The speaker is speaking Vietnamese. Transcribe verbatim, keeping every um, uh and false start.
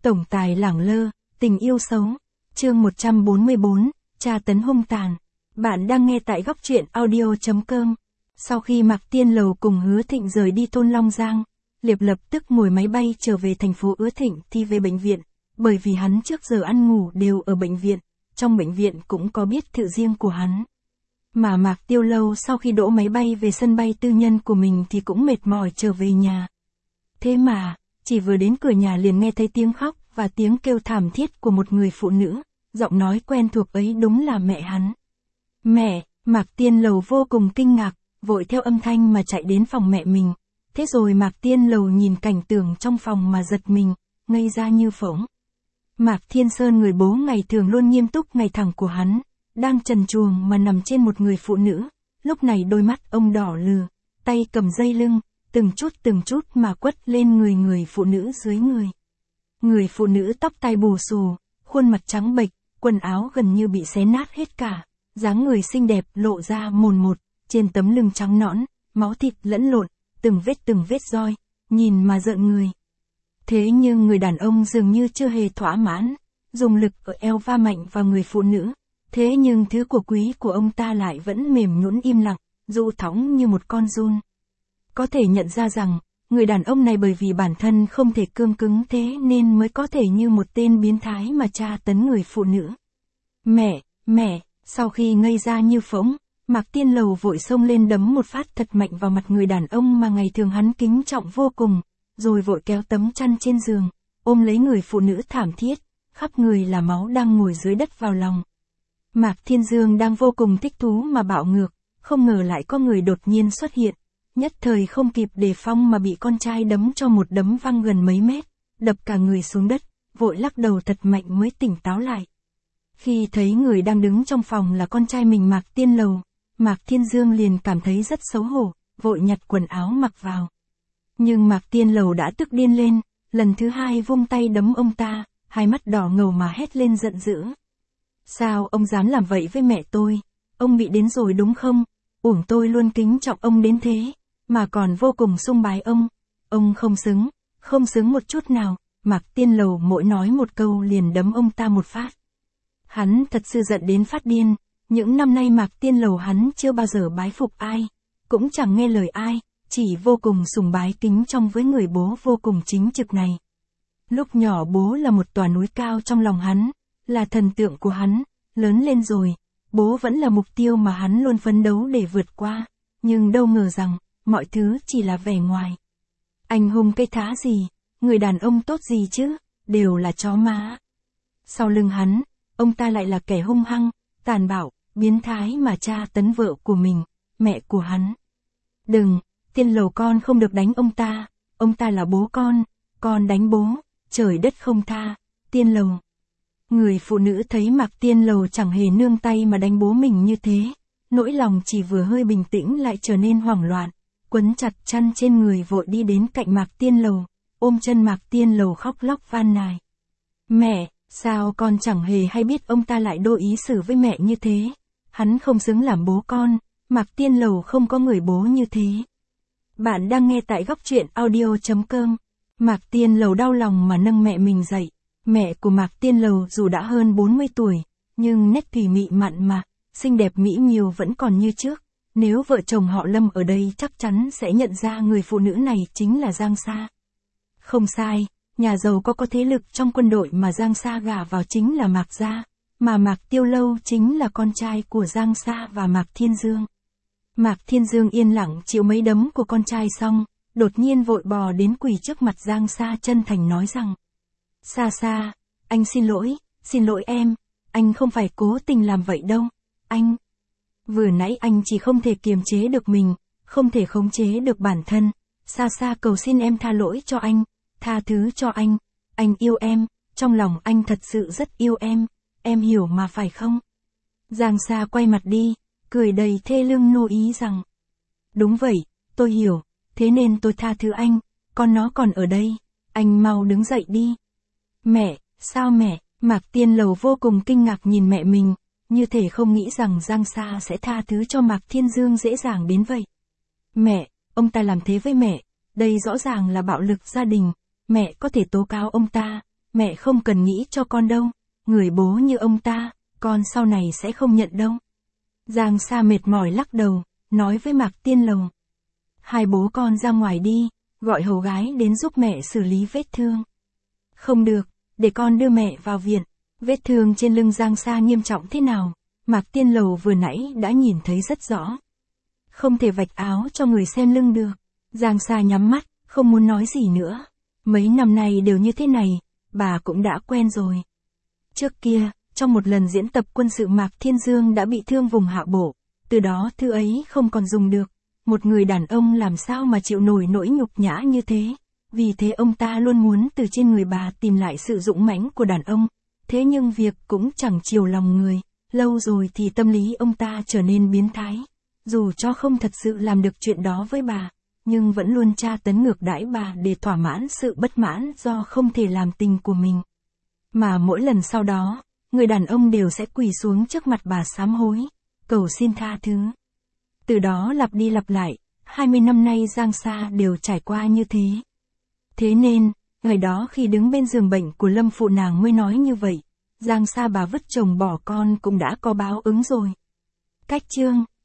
Tổng tài lẳng lơ, tình yêu xấu. Chương một trăm bốn mươi bốn, tra tấn hung tàn. Bạn đang nghe tại góc truyện audio chấm com. Sau khi Mạc Tiên Lầu cùng Hứa Thịnh rời đi Tôn Long Giang, Liệp lập tức ngồi máy bay trở về thành phố Hứa Thịnh thì về bệnh viện, bởi vì hắn trước giờ ăn ngủ đều ở bệnh viện, trong bệnh viện cũng có biệt thự riêng của hắn. Mà Mạc Tiêu Lâu sau khi đỗ máy bay về sân bay tư nhân của mình thì cũng mệt mỏi trở về nhà. Thế mà, chỉ vừa đến cửa nhà liền nghe thấy tiếng khóc và tiếng kêu thảm thiết của một người phụ nữ, giọng nói quen thuộc ấy đúng là mẹ hắn. Mẹ, Mạc Tiên Lầu vô cùng kinh ngạc, vội theo âm thanh mà chạy đến phòng mẹ mình. Thế rồi Mạc Tiên Lầu nhìn cảnh tượng trong phòng mà giật mình, ngây ra như phỗng. Mạc Thiên Sơn, người bố ngày thường luôn nghiêm túc ngày thẳng của hắn, đang trần truồng mà nằm trên một người phụ nữ, lúc này đôi mắt ông đỏ lừ, tay cầm dây lưng, từng chút từng chút mà quất lên người người phụ nữ dưới người. Người phụ nữ tóc tai bù xù, khuôn mặt trắng bệch, quần áo gần như bị xé nát hết cả, dáng người xinh đẹp lộ ra mồn một, trên tấm lưng trắng nõn, máu thịt lẫn lộn, từng vết từng vết roi, nhìn mà rợn người. Thế nhưng người đàn ông dường như chưa hề thỏa mãn, dùng lực ở eo va mạnh vào người phụ nữ. Thế nhưng thứ của quý của ông ta lại vẫn mềm nhũn im lặng, dụ thõng như một con giun. Có thể nhận ra rằng, người đàn ông này bởi vì bản thân không thể cương cứng thế nên mới có thể như một tên biến thái mà tra tấn người phụ nữ. Mẹ, mẹ, sau khi ngây ra như phỗng, Mạc Tiên Lầu vội xông lên đấm một phát thật mạnh vào mặt người đàn ông mà ngày thường hắn kính trọng vô cùng, rồi vội kéo tấm chăn trên giường, ôm lấy người phụ nữ thảm thiết, khắp người là máu đang ngồi dưới đất vào lòng. Mạc Thiên Dương đang vô cùng thích thú mà bạo ngược, không ngờ lại có người đột nhiên xuất hiện, nhất thời không kịp đề phòng mà bị con trai đấm cho một đấm văng gần mấy mét, đập cả người xuống đất, vội lắc đầu thật mạnh mới tỉnh táo lại. Khi thấy người đang đứng trong phòng là con trai mình Mạc Tiên Lầu, Mạc Thiên Dương liền cảm thấy rất xấu hổ, vội nhặt quần áo mặc vào. Nhưng Mạc Tiên Lầu đã tức điên lên, lần thứ hai vung tay đấm ông ta, hai mắt đỏ ngầu mà hét lên giận dữ. Sao ông dám làm vậy với mẹ tôi? Ông bị đến rồi đúng không? Uổng tôi luôn kính trọng ông đến thế, mà còn vô cùng sung bái ông. Ông không xứng, không xứng một chút nào. Mạc Tiên Lầu mỗi nói một câu liền đấm ông ta một phát. Hắn thật sự giận đến phát điên. Những năm nay Mạc Tiên Lầu hắn chưa bao giờ bái phục ai, cũng chẳng nghe lời ai, chỉ vô cùng sùng bái kính trọng với người bố vô cùng chính trực này. Lúc nhỏ bố là một tòa núi cao trong lòng hắn, là thần tượng của hắn, lớn lên rồi, bố vẫn là mục tiêu mà hắn luôn phấn đấu để vượt qua, nhưng đâu ngờ rằng, mọi thứ chỉ là vẻ ngoài. Anh hùng cây thá gì, người đàn ông tốt gì chứ, đều là chó má. Sau lưng hắn, ông ta lại là kẻ hung hăng, tàn bạo, biến thái mà tra tấn vợ của mình, mẹ của hắn. Đừng, Tiên Lầu con không được đánh ông ta, ông ta là bố con, con đánh bố, trời đất không tha, Tiên Lầu. Người phụ nữ thấy Mạc Tiên Lầu chẳng hề nương tay mà đánh bố mình như thế, nỗi lòng chỉ vừa hơi bình tĩnh lại trở nên hoảng loạn, quấn chặt chăn trên người vội đi đến cạnh Mạc Tiên Lầu, ôm chân Mạc Tiên Lầu khóc lóc van nài. Mẹ, sao con chẳng hề hay biết ông ta lại đô ý xử với mẹ như thế, hắn không xứng làm bố con, Mạc Tiên Lầu không có người bố như thế. Bạn đang nghe tại góc truyện audio chấm com. Mạc Tiên Lầu đau lòng mà nâng mẹ mình dậy. Mẹ của Mạc Tiên Lầu dù đã hơn bốn mươi tuổi, nhưng nét thùy mị mặn mà, xinh đẹp mỹ miều vẫn còn như trước. Nếu vợ chồng họ Lâm ở đây chắc chắn sẽ nhận ra người phụ nữ này chính là Giang Sa. Không sai, nhà giàu có có thế lực trong quân đội mà Giang Sa gả vào chính là Mạc gia, mà Mạc Tiêu Lâu chính là con trai của Giang Sa và Mạc Thiên Dương. Mạc Thiên Dương yên lặng chịu mấy đấm của con trai xong, đột nhiên vội bò đến quỳ trước mặt Giang Sa chân thành nói rằng: Sa Sa, anh xin lỗi, xin lỗi em, anh không phải cố tình làm vậy đâu, anh. Vừa nãy anh chỉ không thể kiềm chế được mình, không thể khống chế được bản thân, Sa Sa cầu xin em tha lỗi cho anh, tha thứ cho anh, anh yêu em, trong lòng anh thật sự rất yêu em, em hiểu mà phải không? Giang Sa quay mặt đi, cười đầy thê lương nô ý rằng: Đúng vậy, tôi hiểu, thế nên tôi tha thứ anh, con nó còn ở đây, anh mau đứng dậy đi. Mẹ, sao mẹ? Mạc Tiên Lầu vô cùng kinh ngạc nhìn mẹ mình, như thể không nghĩ rằng Giang Sa sẽ tha thứ cho Mạc Thiên Dương dễ dàng đến vậy. Mẹ, ông ta làm thế với mẹ, đây rõ ràng là bạo lực gia đình, mẹ có thể tố cáo ông ta, mẹ không cần nghĩ cho con đâu, người bố như ông ta, con sau này sẽ không nhận đâu. Giang Sa mệt mỏi lắc đầu, nói với Mạc Tiên Lầu. Hai bố con ra ngoài đi, gọi hầu gái đến giúp mẹ xử lý vết thương. Không được, để con đưa mẹ vào viện. Vết thương trên lưng Giang Sa nghiêm trọng thế nào, Mạc Tiên Lầu vừa nãy đã nhìn thấy rất rõ. Không thể vạch áo cho người xem lưng được. Giang Sa nhắm mắt, không muốn nói gì nữa. Mấy năm nay đều như thế này, bà cũng đã quen rồi. Trước kia, trong một lần diễn tập quân sự Mạc Thiên Dương đã bị thương vùng hạ bộ, từ đó thứ ấy không còn dùng được. Một người đàn ông làm sao mà chịu nổi nỗi nhục nhã như thế. Vì thế ông ta luôn muốn từ trên người bà tìm lại sự dũng mãnh của đàn ông. Thế nhưng việc cũng chẳng chiều lòng người, lâu rồi thì tâm lý ông ta trở nên biến thái. Dù cho không thật sự làm được chuyện đó với bà, nhưng vẫn luôn tra tấn ngược đãi bà để thỏa mãn sự bất mãn do không thể làm tình của mình. Mà mỗi lần sau đó, người đàn ông đều sẽ quỳ xuống trước mặt bà sám hối, cầu xin tha thứ. Từ đó lặp đi lặp lại, hai mươi năm nay Giang Sa đều trải qua như thế. Thế nên, ngày đó khi đứng bên giường bệnh của Lâm phụ nàng mới nói như vậy, Giang Sa bà vứt chồng bỏ con cũng đã có báo ứng rồi. Cách chương